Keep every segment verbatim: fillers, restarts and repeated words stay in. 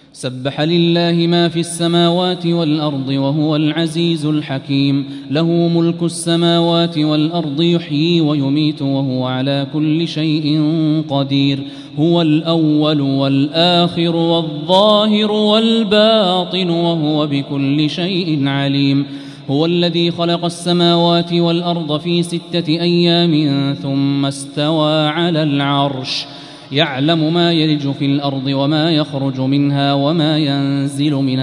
سبح لله ما في السماوات والأرض وهو العزيز الحكيم. له ملك السماوات والأرض يحيي ويميت وهو على كل شيء قدير. هو الأول والآخر والظاهر والباطن وهو بكل شيء عليم. هو الذي خلق السماوات والأرض في ستة أيام ثم استوى على العرش. يعلم ما يلج في الأرض وما يخرج منها وما ينزل من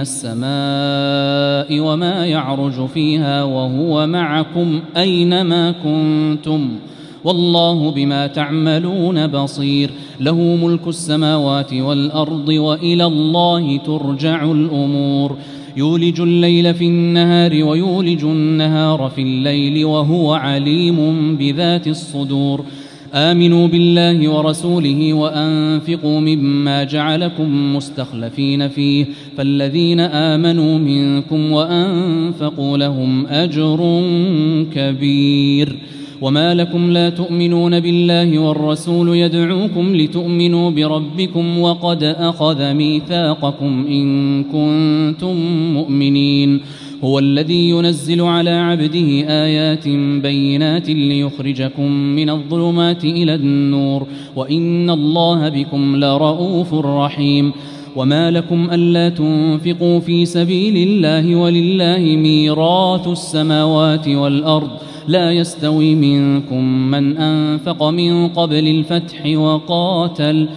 السماء وما يعرج فيها وهو معكم أينما كنتم والله بما تعملون بصير. له ملك السماوات والأرض وإلى الله ترجع الأمور. يولج الليل في النهار ويولج النهار في الليل وهو عليم بذات الصدور. آمنوا بالله ورسوله وأنفقوا مما جعلكم مستخلفين فيه فالذين آمنوا منكم وأنفقوا لهم أجر كبير. وما لكم لا تؤمنون بالله والرسول يدعوكم لتؤمنوا بربكم وقد أخذ ميثاقكم إن كنتم مؤمنين. هو الذي ينزل على عبده آيات بينات ليخرجكم من الظلمات إلى النور وإن الله بكم لرؤوف رحيم. وما لكم ألا تنفقوا في سبيل الله ولله ميراث السماوات والأرض لا يستوي منكم من أنفق من قبل الفتح وقاتل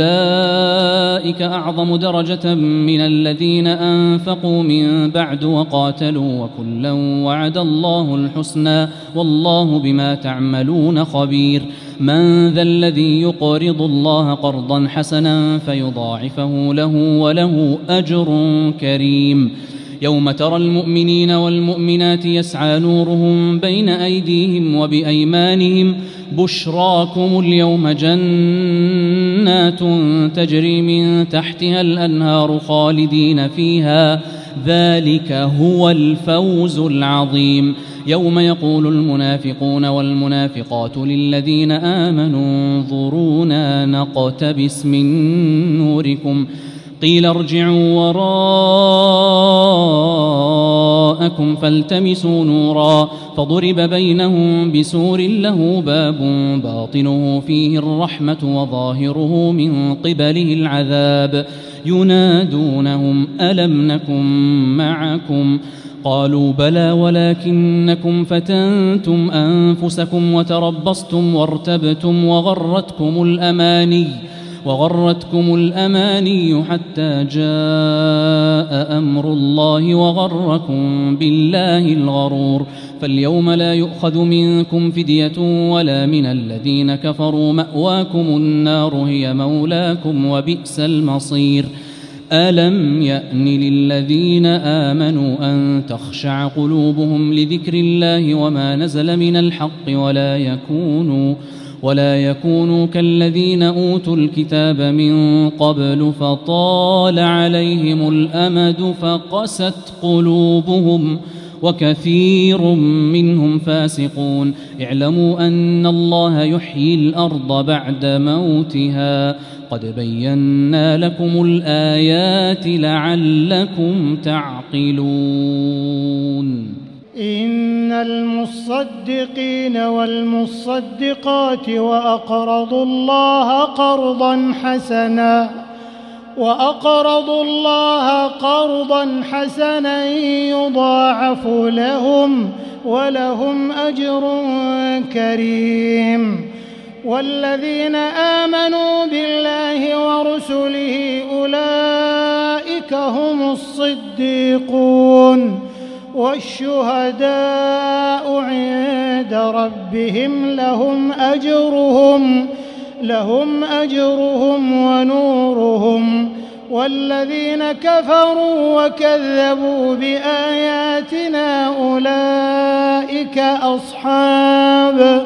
أولئك أعظم درجة من الذين أنفقوا من بعد وقاتلوا وكلا وعد الله الحسنى والله بما تعملون خبير. من ذا الذي يقرض الله قرضا حسنا فيضاعفه له وله أجر كريم. يوم ترى المؤمنين والمؤمنات يسعى نورهم بين أيديهم وبأيمانهم بشراكم اليوم جنات تجري من تحتها الأنهار خالدين فيها ذلك هو الفوز العظيم. يوم يقول المنافقون والمنافقات للذين آمنوا انظرونا نقتبس من نوركم قيل ارجعوا وراءكم فالتمسوا نورا فضرب بينهم بسور له باب باطنه فيه الرحمة وظاهره من قبله العذاب ينادونهم ألم نكن معكم قالوا بلى ولكنكم فتنتم أنفسكم وتربصتم وارتبتم وغرتكم الأماني وغرتكم الأماني حتى جاء أمر الله وغركم بالله الغرور. فاليوم لا يؤخذ منكم فدية ولا من الذين كفروا مأواكم النار هي مولاكم وبئس المصير. ألم يأن للذين آمنوا أن تخشع قلوبهم لذكر الله وما نزل من الحق ولا يكونوا ولا يكونوا كالذين أوتوا الكتاب من قبل فطال عليهم الأمد فقست قلوبهم وكثير منهم فاسقون. اعلموا أن الله يحيي الأرض بعد موتها قد بينا لكم الآيات لعلكم تعقلون. إن المصدقين والمصدقات وأقرضوا الله قرضا حسنا وأقرضوا الله قرضا حسنا يضاعف لهم ولهم أجر كريم. والذين آمنوا بالله ورسله أولئك هم الصديقون والشهداء عند ربهم لهم أجرهم لهم أجرهم ونورهم. والذين كفروا وكذبوا بآياتنا أولئك أصحاب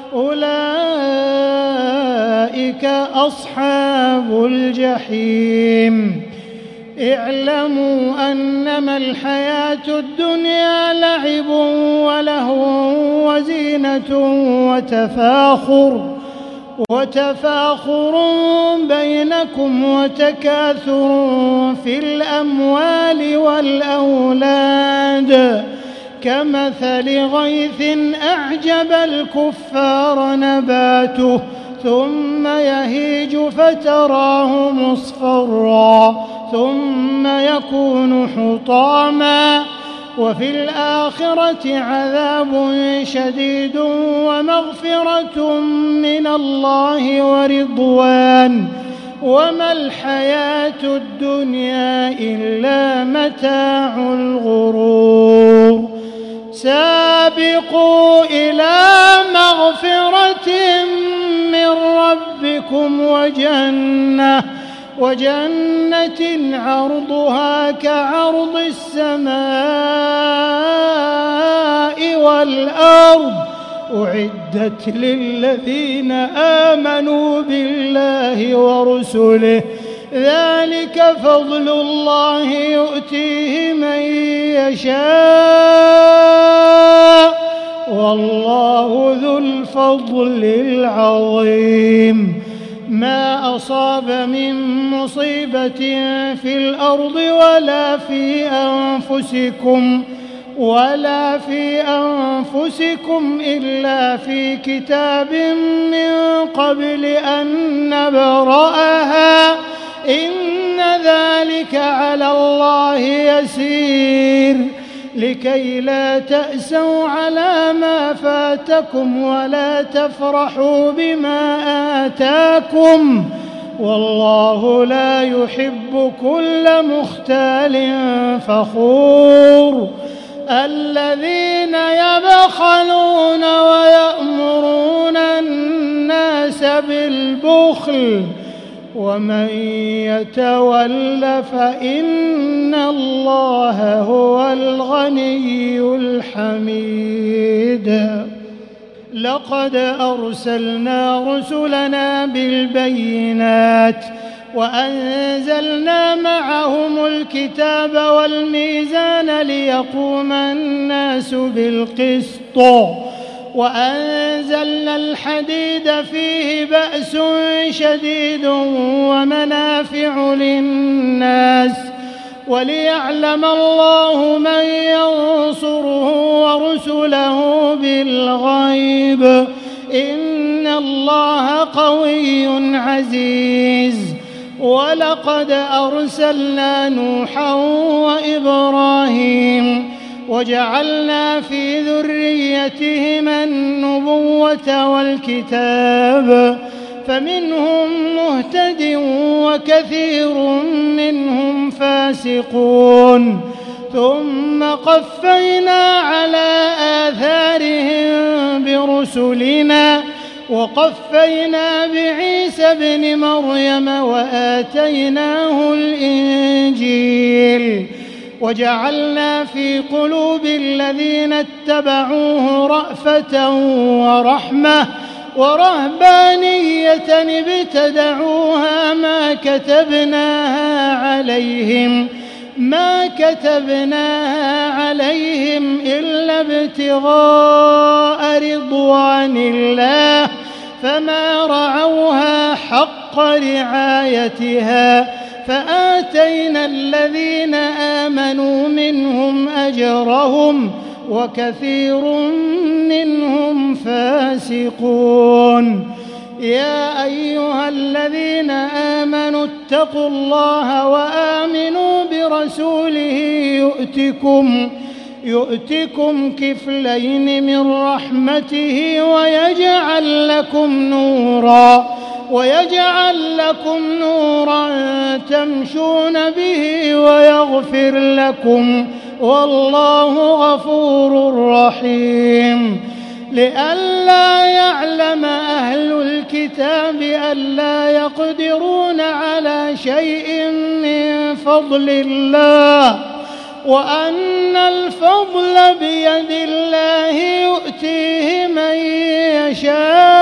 أولئك أصحاب الجحيم. اعلموا أنما الحياة الدنيا لعب ولهو وزينة وتفاخر وتفاخر بينكم وتكاثر في الأموال والأولاد كمثل غيث أعجب الكفار نباته ثم يهيج فتراه مصفرا ثم يكون حطاما وفي الآخرة عذاب شديد ومغفرة من الله ورضوان وما الحياة الدنيا إلا متاع الغرور. سابقوا إلى مغفرة من ربكم وجنة وجنة عرضها كعرض السماء والأرض أعدت للذين آمنوا بالله ورسله ذلك فضل الله يؤتيه من يشاء والله ذو الفضل العظيم. ما أصاب من مصيبة في الأرض ولا في أنفسكم ولا في أنفسكم إلا في كتاب من قبل أن نبرأها إن ذلك على الله يسير لكي لا تأسوا على ما فاتكم ولا تفرحوا بما آتاكم والله لا يحب كل مختال فخور. الذين يبخلون ويأمرون الناس بالبخل ومن يتول فإن الله هو الغني الحميد. لقد أرسلنا رسلنا بالبينات وأنزلنا معهم الكتاب والميزان ليقوم الناس بالقسط وأنزلنا الحديد فيه بأس شديد ومنافع للناس وليعلم الله من ينصره ورسله بالغيب إن الله قوي عزيز. ولقد أرسلنا نوحا وإبراهيم وجعلنا في ذريتهما النبوة والكتاب فمنهم مهتد وكثير منهم فاسقون ثم قفينا على آثارهم برسلنا وقفينا بعيسى ابن مريم وآتيناه الإنجيل وجعلنا في قلوب الذين اتبعوه رأفة ورحمة ورهبانية ابتدعوها ما كتبناها عليهم ما كتبناها عليهم إلا ابتغاء رضوان الله فما رعوها حق رعايتها فآتينا الذين آمنوا منهم أجرهم وكثير منهم فاسقون. يا أيها الذين آمنوا اتقوا الله وآمنوا برسوله يؤتكم يؤتكم كفلين من رحمته ويجعل لكم نورا ويجعل لكم نورا تمشون به ويغفر لكم والله غفور رحيم. لئلا يعلم أهل الكتاب ألا يقدرون على شيء من فضل الله وأن الفضل بيد الله يؤتيه من يشاء